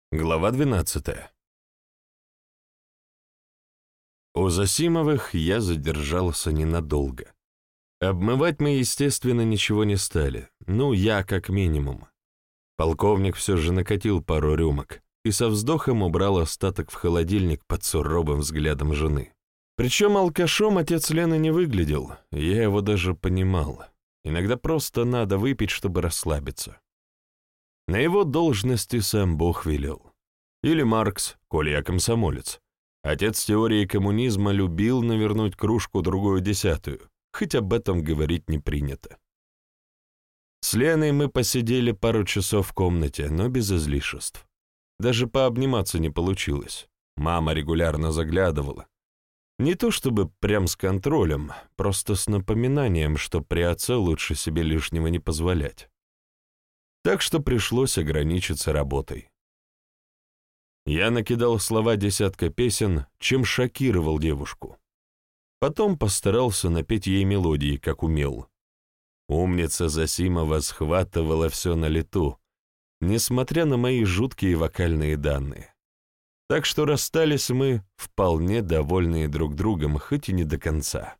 Глава 12. У Засимовых я задержался ненадолго. Обмывать мы, естественно, ничего не стали. Ну, я как минимум. Полковник все же накатил пару рюмок и со вздохом убрал остаток в холодильник под суровым взглядом жены. Причем алкашом отец Лены не выглядел, я его даже понимал. Иногда просто надо выпить, чтобы расслабиться. На его должности сам Бог велел. Или Маркс, коли я комсомолец. Отец теории коммунизма любил навернуть кружку другую десятую, хоть об этом говорить не принято. С Леной мы посидели пару часов в комнате, но без излишеств. Даже пообниматься не получилось. Мама регулярно заглядывала. Не то чтобы прям с контролем, просто с напоминанием, что при отце лучше себе лишнего не позволять. Так что пришлось ограничиться работой. Я накидал слова десятка песен, чем шокировал девушку. Потом постарался напеть ей мелодии, как умел. Умница Засимова схватывала все на лету, несмотря на мои жуткие вокальные данные. Так что расстались мы, вполне довольные друг другом, хоть и не до конца.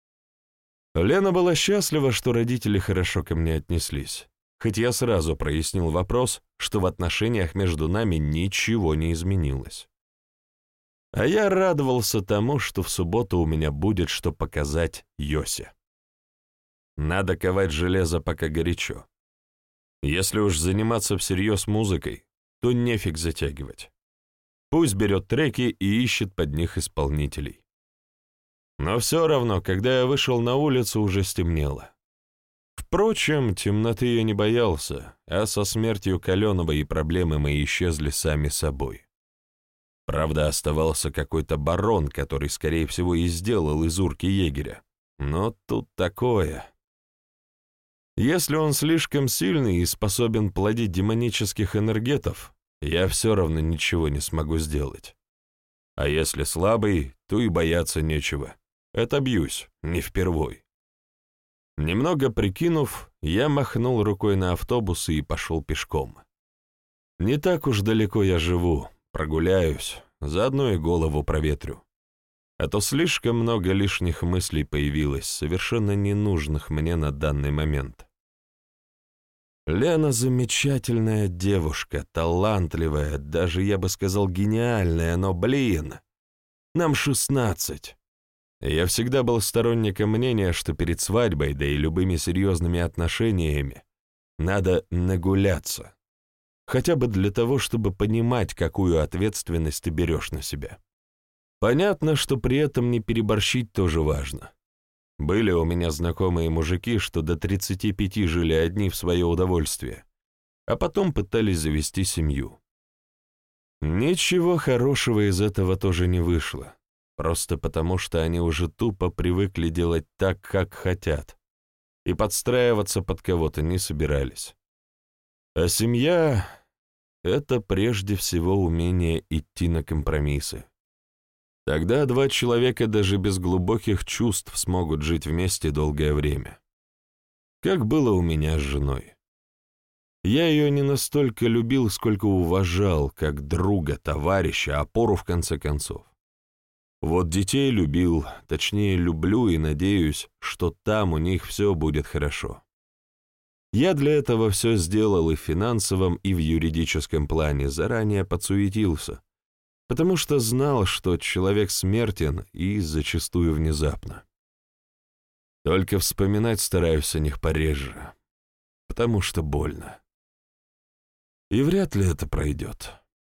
Лена была счастлива, что родители хорошо ко мне отнеслись. Хоть я сразу прояснил вопрос, что в отношениях между нами ничего не изменилось. А я радовался тому, что в субботу у меня будет что показать Йосе. Надо ковать железо, пока горячо. Если уж заниматься всерьез музыкой, то нефиг затягивать. Пусть берет треки и ищет под них исполнителей. Но все равно, когда я вышел на улицу, уже стемнело. Впрочем, темноты я не боялся, а со смертью Каленова и проблемы мои исчезли сами собой. Правда, оставался какой-то барон, который, скорее всего, и сделал из урки егеря. Но тут такое. Если он слишком сильный и способен плодить демонических энергетов, я все равно ничего не смогу сделать. А если слабый, то и бояться нечего. Отобьюсь, не впервой. Немного прикинув, я махнул рукой на автобусы и пошел пешком. Не так уж далеко я живу, прогуляюсь, заодно и голову проветрю. А то слишком много лишних мыслей появилось, совершенно ненужных мне на данный момент. Лена замечательная девушка, талантливая, даже, я бы сказал, гениальная, но, блин, нам 16. Я всегда был сторонником мнения, что перед свадьбой, да и любыми серьезными отношениями, надо нагуляться. Хотя бы для того, чтобы понимать, какую ответственность ты берешь на себя. Понятно, что при этом не переборщить тоже важно. Были у меня знакомые мужики, что до 35 жили одни в свое удовольствие, а потом пытались завести семью. Ничего хорошего из этого тоже не вышло. Просто потому, что они уже тупо привыкли делать так, как хотят, и подстраиваться под кого-то не собирались. А семья — это прежде всего умение идти на компромиссы. Тогда два человека даже без глубоких чувств смогут жить вместе долгое время. Как было у меня с женой. Я ее не настолько любил, сколько уважал, как друга, товарища, опору в конце концов. Вот детей любил, точнее люблю и надеюсь, что там у них все будет хорошо. Я для этого все сделал и в финансовом, и в юридическом плане, заранее подсуетился, потому что знал, что человек смертен и зачастую внезапно. Только вспоминать стараюсь о них пореже, потому что больно. И вряд ли это пройдет.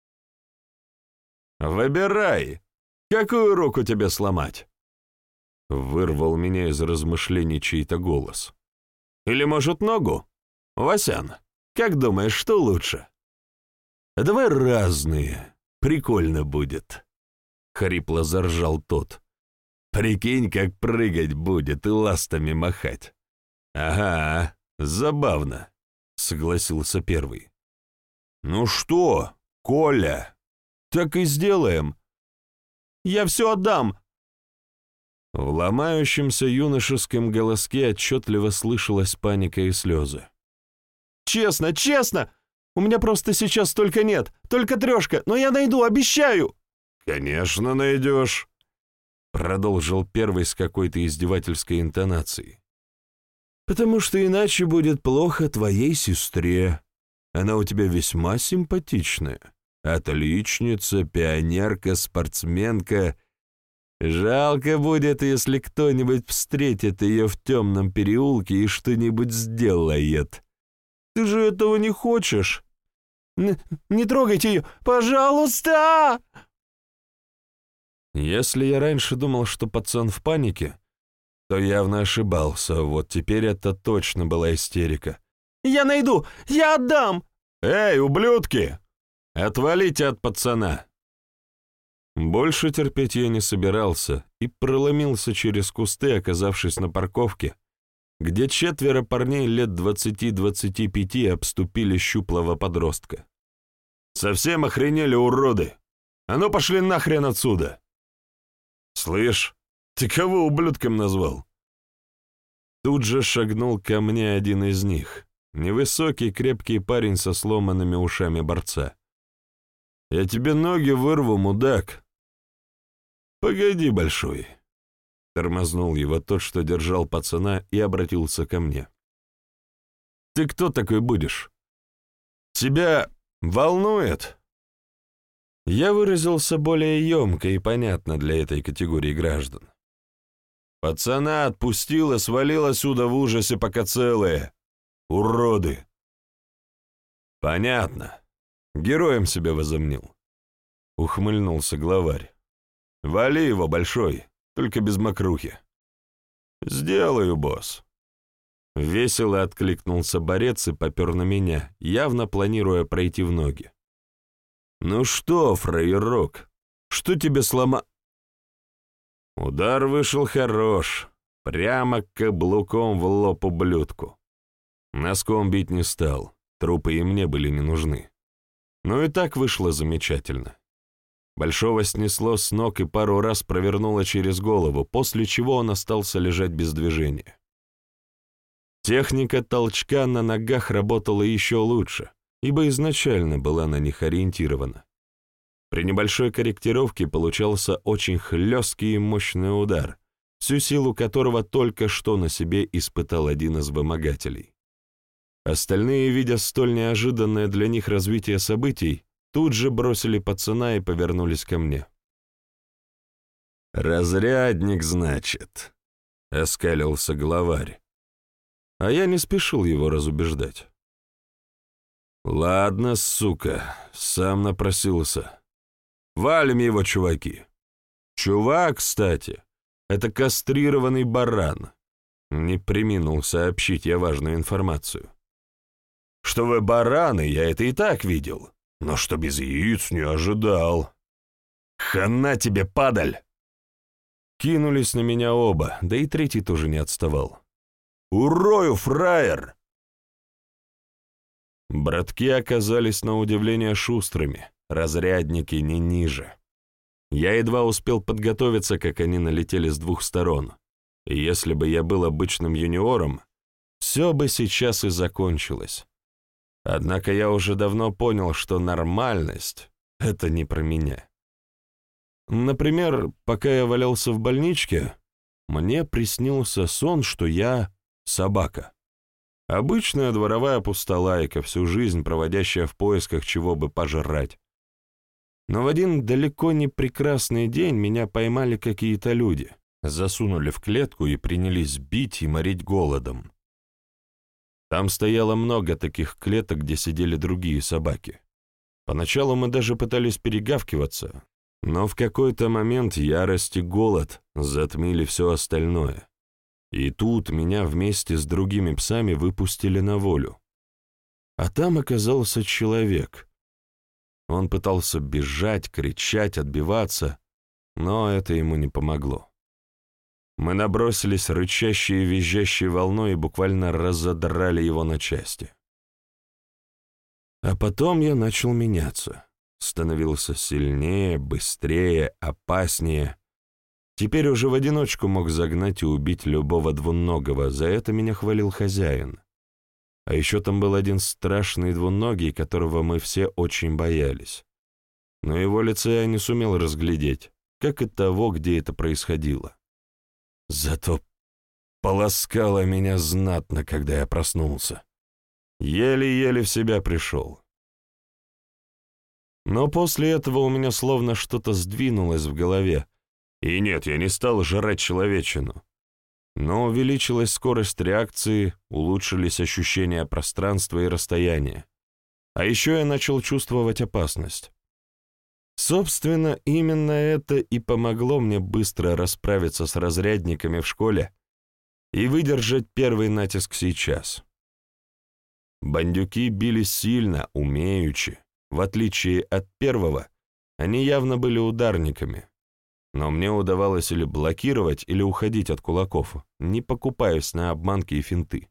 «Выбирай! Какую руку тебе сломать?» Вырвал меня из размышлений чей-то голос. «Или, может, ногу? Васян, как думаешь, что лучше?» «Давай разные, прикольно будет», — хрипло заржал тот. «Прикинь, как прыгать будет и ластами махать». «Ага, забавно», — согласился первый. «Ну что, Коля, так и сделаем. Я все отдам!» В ломающемся юношеском голоске отчетливо слышалась паника и слезы. «Честно, честно! У меня просто сейчас столько нет, только 3, но я найду, обещаю!» «Конечно найдешь», — продолжил первый с какой-то издевательской интонацией. «Потому что иначе будет плохо твоей сестре. Она у тебя весьма симпатичная. Отличница, пионерка, спортсменка. Жалко будет, если кто-нибудь встретит ее в темном переулке и что-нибудь сделает. Ты же этого не хочешь. Не трогайте ее, пожалуйста!» Если я раньше думал, что пацан в панике, то явно ошибался. Вот теперь это точно была истерика. «Я найду! Я отдам!» «Эй, ублюдки! Отвалите от пацана!» Больше терпеть я не собирался и проломился через кусты, оказавшись на парковке, где 4 парней лет 20-25 обступили щуплого подростка. «Совсем охренели, уроды! А ну пошли нахрен отсюда!» «Слышь, ты кого ублюдком назвал?» Тут же шагнул ко мне один из них, невысокий крепкий парень со сломанными ушами борца. «Я тебе ноги вырву, мудак!» «Погоди, большой!» Тормознул его тот, что держал пацана, и обратился ко мне. «Ты кто такой будешь? Тебя волнует?» Я выразился более емко и понятно для этой категории граждан. «Пацана отпустил и свалил отсюда в ужасе, пока целые. Уроды!» «Понятно. Героем себя возомнил», — ухмыльнулся главарь. «Вали его, большой, только без мокрухи». «Сделаю, босс». Весело откликнулся борец и попер на меня, явно планируя пройти в ноги. «Ну что, фраерок, что тебе Удар вышел хорош, прямо каблуком в лоб ублюдку. Носком бить не стал, трупы и мне были не нужны. Но и так вышло замечательно. Большого снесло с ног и пару раз провернуло через голову, после чего он остался лежать без движения. Техника толчка на ногах работала еще лучше, ибо изначально была на них ориентирована. При небольшой корректировке получался очень хлесткий и мощный удар, всю силу которого только что на себе испытал один из вымогателей. Остальные, видя столь неожиданное для них развитие событий, тут же бросили пацана и повернулись ко мне. «Разрядник, значит», — оскалился главарь. А я не спешил его разубеждать. «Ладно, сука, сам напросился. Валим его, чуваки. Чувак, кстати, это кастрированный баран». Не преминул сообщить я важную информацию. «Что вы бараны, я это и так видел, но что без яиц не ожидал. Хана тебе, падаль!» Кинулись на меня оба, да и третий тоже не отставал. «Урою, фраер!» Братки оказались на удивление шустрыми, разрядники не ниже. Я едва успел подготовиться, как они налетели с 2 сторон. И если бы я был обычным юниором, все бы сейчас и закончилось. Однако я уже давно понял, что нормальность — это не про меня. Например, пока я валялся в больничке, мне приснился сон, что я собака. Обычная дворовая пустолайка, всю жизнь проводящая в поисках чего бы пожрать. Но в один далеко не прекрасный день меня поймали какие-то люди, засунули в клетку и принялись бить и морить голодом. Там стояло много таких клеток, где сидели другие собаки. Поначалу мы даже пытались перегавкиваться, но в какой-то момент ярость и голод затмили все остальное. И тут меня вместе с другими псами выпустили на волю. А там оказался человек. Он пытался бежать, кричать, отбиваться, но это ему не помогло. Мы набросились рычащей и визжащей волной и буквально разодрали его на части. А потом я начал меняться. Становился сильнее, быстрее, опаснее. Теперь уже в одиночку мог загнать и убить любого двуногого, за это меня хвалил хозяин. А еще там был один страшный двуногий, которого мы все очень боялись. Но его лицо я не сумел разглядеть, как и того, где это происходило. Зато полоскало меня знатно, когда я проснулся. Еле-еле в себя пришел. Но после этого у меня словно что-то сдвинулось в голове. И нет, я не стал жрать человечину. Но увеличилась скорость реакции, улучшились ощущения пространства и расстояния. А еще я начал чувствовать опасность. Собственно, именно это и помогло мне быстро расправиться с разрядниками в школе и выдержать первый натиск сейчас. Бандюки били сильно, умеючи. В отличие от первого, они явно были ударниками. Но мне удавалось или блокировать, или уходить от кулаков, не покупаясь на обманки и финты.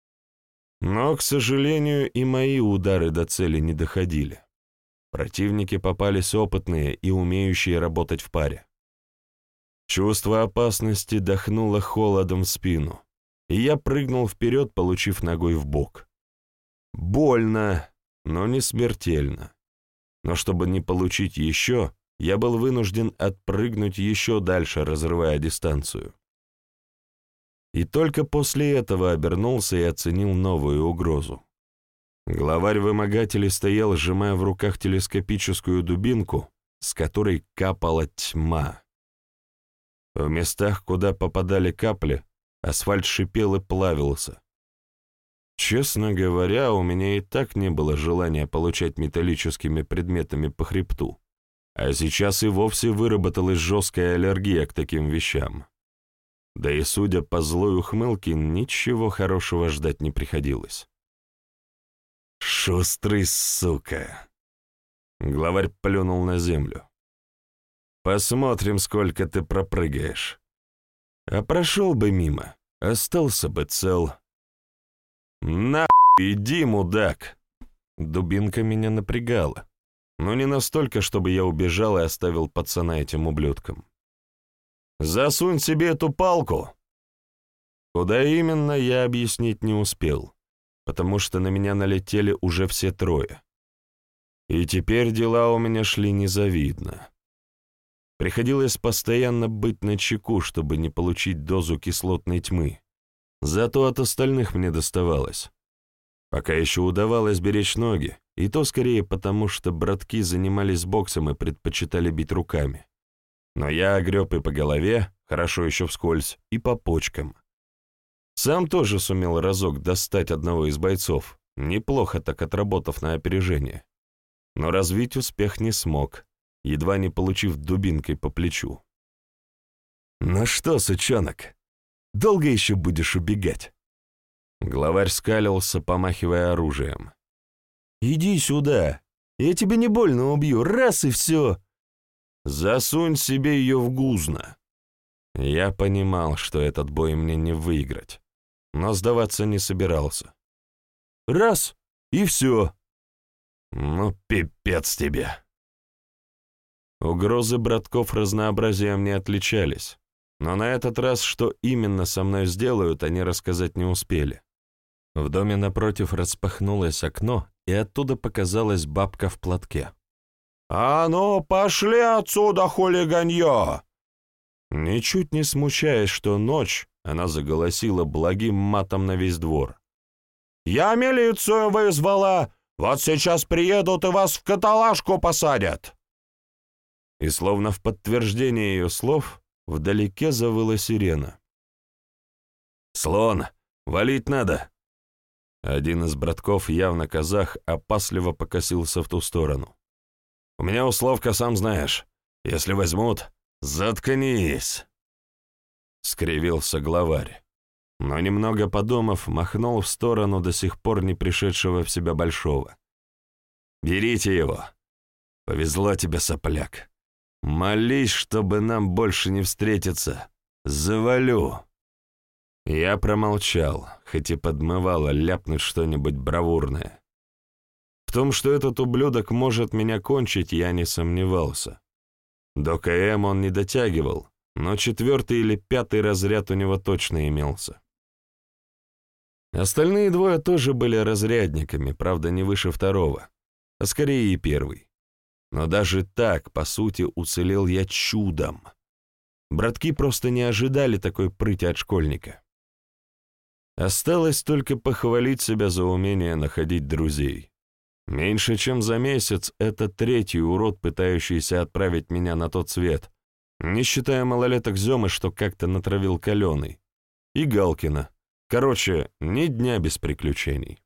Но, к сожалению, и мои удары до цели не доходили. Противники попались опытные и умеющие работать в паре. Чувство опасности дохнуло холодом в спину, и я прыгнул вперед, получив ногой в бок. Больно, но не смертельно. Но чтобы не получить еще, я был вынужден отпрыгнуть еще дальше, разрывая дистанцию. И только после этого обернулся и оценил новую угрозу. Главарь вымогателей стоял, сжимая в руках телескопическую дубинку, с которой капала тьма. В местах, куда попадали капли, асфальт шипел и плавился. Честно говоря, у меня и так не было желания получать металлическими предметами по хребту, а сейчас и вовсе выработалась жесткая аллергия к таким вещам. Да и, судя по злой ухмылке, ничего хорошего ждать не приходилось. «Шустрый, сука!» Главарь плюнул на землю. «Посмотрим, сколько ты пропрыгаешь. А прошел бы мимо, остался бы цел». «Нахуй иди, мудак!» Дубинка меня напрягала, но не настолько, чтобы я убежал и оставил пацана этим ублюдкам. «Засунь себе эту палку!» Куда именно, я объяснить не успел, потому что на меня налетели уже все трое. И теперь дела у меня шли незавидно. Приходилось постоянно быть начеку, чтобы не получить дозу кислотной тьмы. Зато от остальных мне доставалось. Пока еще удавалось беречь ноги, и то скорее потому, что братки занимались боксом и предпочитали бить руками. Но я огреб и по голове, хорошо еще вскользь, и по почкам. Сам тоже сумел разок достать одного из бойцов, неплохо так отработав на опережение. Но развить успех не смог, едва не получив дубинкой по плечу. «Ну что, сучонок, долго еще будешь убегать?» Главарь скалился, помахивая оружием. «Иди сюда, я тебя не больно убью, раз и все!» «Засунь себе ее в гузно!» Я понимал, что этот бой мне не выиграть, но сдаваться не собирался. «Раз и все!» «Ну, пипец тебе!» Угрозы братков разнообразием не отличались, но на этот раз, что именно со мной сделают, они рассказать не успели. В доме напротив распахнулось окно, и оттуда показалась бабка в платке. «А ну, пошли отсюда, хулиганье!» Ничуть не смущаясь, что ночь, она заголосила благим матом на весь двор. «Я милицию вызвала! Вот сейчас приедут и вас в каталажку посадят!» И словно в подтверждение ее слов, вдалеке завыла сирена. «Слон, валить надо!» Один из братков, явно казах, опасливо покосился в ту сторону. «У меня условка, сам знаешь. Если возьмут, заткнись!» Скривился главарь, но, немного подумав, махнул в сторону до сих пор не пришедшего в себя Большого. «Берите его! Повезло тебе, сопляк! Молись, чтобы нам больше не встретиться! Завалю!» Я промолчал, хоть и подмывало ляпнуть что-нибудь бравурное. В том, что этот ублюдок может меня кончить, я не сомневался. До КМ он не дотягивал, но 4-й или 5-й разряд у него точно имелся. Остальные двое тоже были разрядниками, правда, не выше второго, а скорее и первый. Но даже так, по сути, уцелел я чудом. Братки просто не ожидали такой прыти от школьника. Осталось только похвалить себя за умение находить друзей. Меньше чем за месяц это третий урод, пытающийся отправить меня на тот свет, не считая малолеток Зёмы, что как-то натравил Калёный, и Галкина. Короче, ни дня без приключений.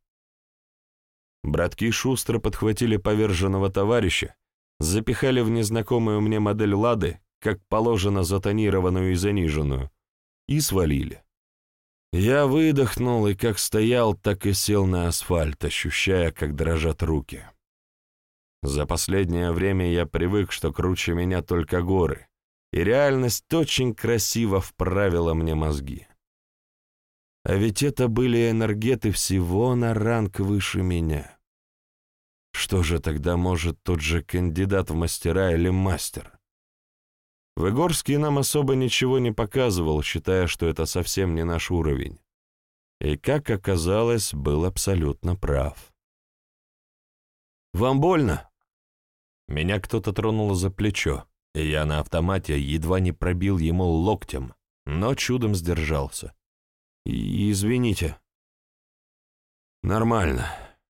Братки шустро подхватили поверженного товарища, запихали в незнакомую мне модель «Лады», как положено затонированную и заниженную, и свалили. Я выдохнул и как стоял, так и сел на асфальт, ощущая, как дрожат руки. За последнее время я привык, что круче меня только горы, и реальность очень красиво вправила мне мозги. А ведь это были энергеты всего на ранг выше меня. Что же тогда может тот же кандидат в мастера или мастер? Выгорский нам особо ничего не показывал, считая, что это совсем не наш уровень. И, как оказалось, был абсолютно прав. «Вам больно?» Меня кто-то тронул за плечо, и я на автомате едва не пробил ему локтем, но чудом сдержался. «Извините». «Нормально».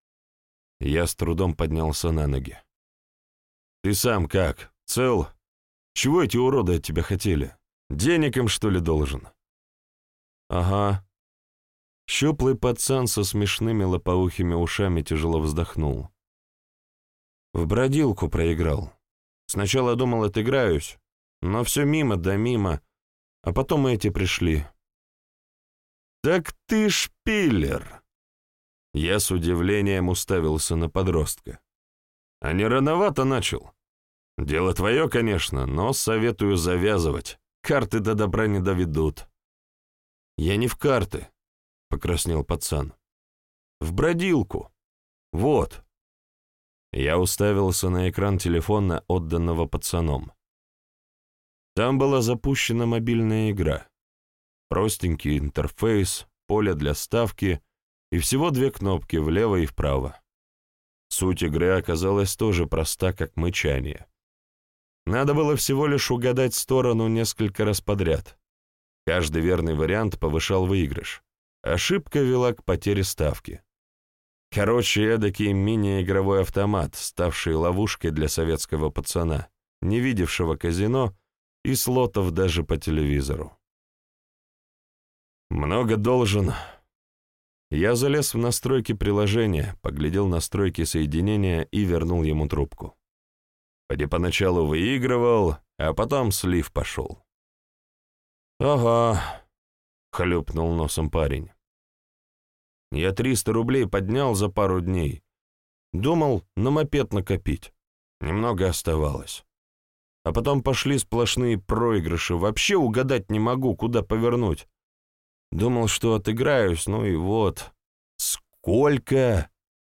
Я с трудом поднялся на ноги. «Ты сам как? Цел? Чего эти уроды от тебя хотели? Денег им, что ли, должен?» «Ага». Щуплый пацан со смешными лопоухими ушами тяжело вздохнул. «В бродилку проиграл. Сначала думал, отыграюсь, но все мимо да мимо, а потом эти пришли». «Так ты шпиллер!» Я с удивлением уставился на подростка. «А не рановато начал? Дело твое, конечно, но советую завязывать. Карты до добра не доведут». «Я не в карты», — покраснел пацан. «В бродилку. Вот». Я уставился на экран телефона, отданного пацаном. Там была запущена мобильная игра. Простенький интерфейс, поле для ставки и всего 2 кнопки влево и вправо. Суть игры оказалась тоже проста, как мычание. Надо было всего лишь угадать сторону несколько раз подряд. Каждый верный вариант повышал выигрыш. Ошибка вела к потере ставки. Короче, эдакий мини-игровой автомат, ставший ловушкой для советского пацана, не видевшего казино и слотов даже по телевизору. «Много должен». Я залез в настройки приложения, поглядел настройки соединения и вернул ему трубку. Поди поначалу выигрывал, а потом слив пошел. «Ага», — хлюпнул носом парень. «Я 300 рублей поднял за пару дней. Думал на мопед накопить. Немного оставалось. А потом пошли сплошные проигрыши. Вообще угадать не могу, куда повернуть. Думал, что отыграюсь, ну и вот. Сколько?»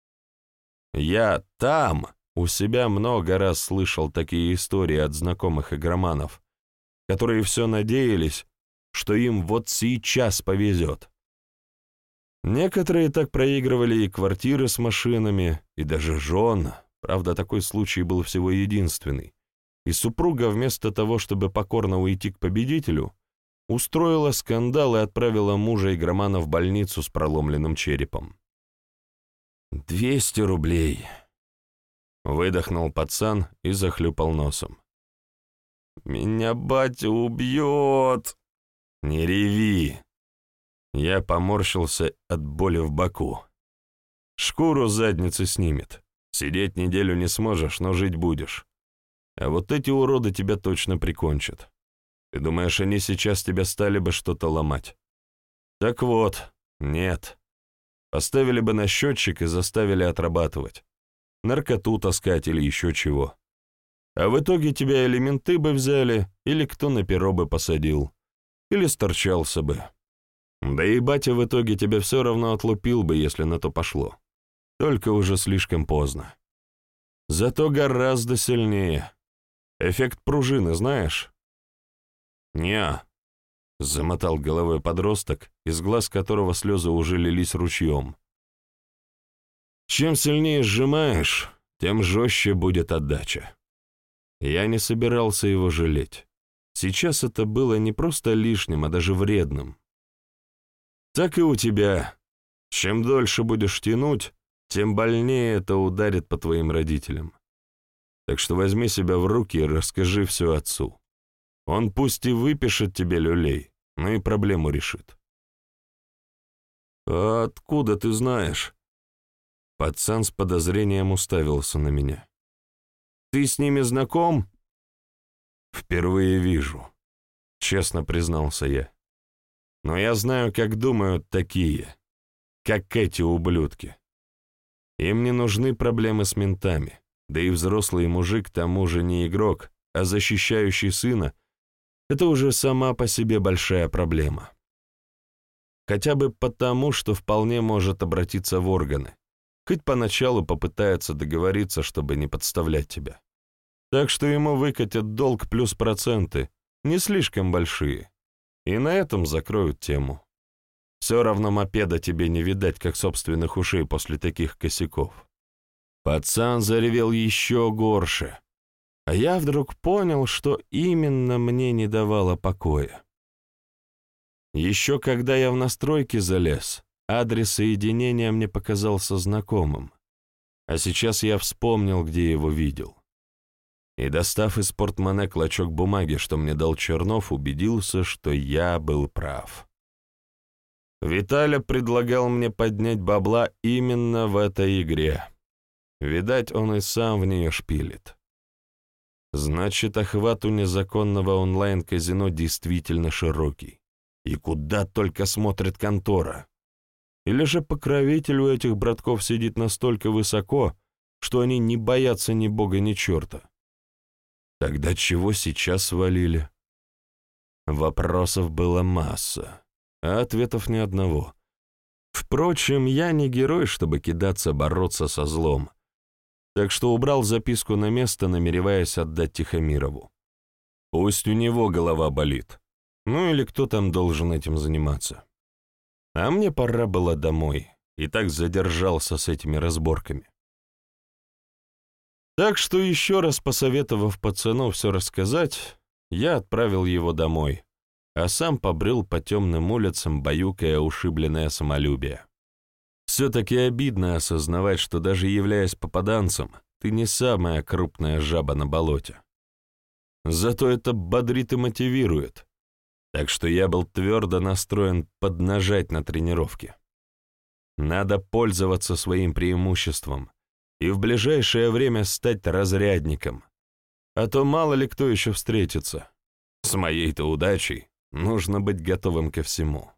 Я там у себя много раз слышал такие истории от знакомых игроманов, которые все надеялись, что им вот сейчас повезет. Некоторые так проигрывали и квартиры с машинами, и даже жен. Правда, такой случай был всего единственный. И супруга вместо того, чтобы покорно уйти к победителю, устроила скандал и отправила мужа игромана в больницу с проломленным черепом. 200 рублей. Выдохнул пацан и захлюпал носом. «Меня батя убьет!» «Не реви!» Я поморщился от боли в боку. «Шкуру с задницы снимет. Сидеть неделю не сможешь, но жить будешь. А вот эти уроды тебя точно прикончат. Ты думаешь, они сейчас тебя стали бы что-то ломать? Так вот, нет. Поставили бы на счетчик и заставили отрабатывать. Наркоту таскать или еще чего. А в итоге тебя или менты бы взяли, или кто на перо бы посадил, или сторчался бы. Да и батя в итоге тебя все равно отлупил бы, если на то пошло. Только уже слишком поздно. Зато гораздо сильнее. Эффект пружины знаешь?» «Не-а». — замотал головой подросток, из глаз которого слезы уже лились ручьем. «Чем сильнее сжимаешь, тем жестче будет отдача». Я не собирался его жалеть. Сейчас это было не просто лишним, а даже вредным. Так и у тебя. Чем дольше будешь тянуть, тем больнее это ударит по твоим родителям. Так что возьми себя в руки и расскажи все отцу. Он пусть и выпишет тебе люлей, но и проблему решит». «А откуда ты знаешь?» Пацан с подозрением уставился на меня. «Ты с ними знаком?» «Впервые вижу», — честно признался я. «Но я знаю, как думают такие, как эти ублюдки. Им не нужны проблемы с ментами, да и взрослый мужик к тому же не игрок, а защищающий сына — это уже сама по себе большая проблема. Хотя бы потому, что вполне может обратиться в органы, хоть поначалу попытается договориться, чтобы не подставлять тебя. Так что ему выкатят долг плюс проценты, не слишком большие, и на этом закроют тему. Все равно мопеда тебе не видать, как собственных ушей после таких косяков». Пацан заревел еще горше, а я вдруг понял, что именно мне не давало покоя. Еще когда я в настройки залез, адрес соединения мне показался знакомым, а сейчас я вспомнил, где его видел. И, достав из портмоне клочок бумаги, что мне дал Чернов, убедился, что я был прав. Виталя предлагал мне поднять бабла именно в этой игре. Видать, он и сам в нее шпилит. Значит, охват у незаконного онлайн-казино действительно широкий. И куда только смотрит контора. Или же покровитель у этих братков сидит настолько высоко, что они не боятся ни бога, ни черта. Тогда чего сейчас свалили? Вопросов было масса, а ответов ни одного. Впрочем, я не герой, чтобы кидаться бороться со злом, так что убрал записку на место, намереваясь отдать Тихомирову. Пусть у него голова болит, ну или кто там должен этим заниматься. А мне пора было домой, и так задержался с этими разборками. Так что, еще раз посоветовав пацану все рассказать, я отправил его домой, а сам побрел по темным улицам, баюкая ушибленное самолюбие. Все-таки обидно осознавать, что даже являясь попаданцем, ты не самая крупная жаба на болоте. Зато это бодрит и мотивирует, так что я был твердо настроен поднажать на тренировке. Надо пользоваться своим преимуществом и в ближайшее время стать разрядником, а то мало ли кто еще встретится. С моей-то удачей нужно быть готовым ко всему.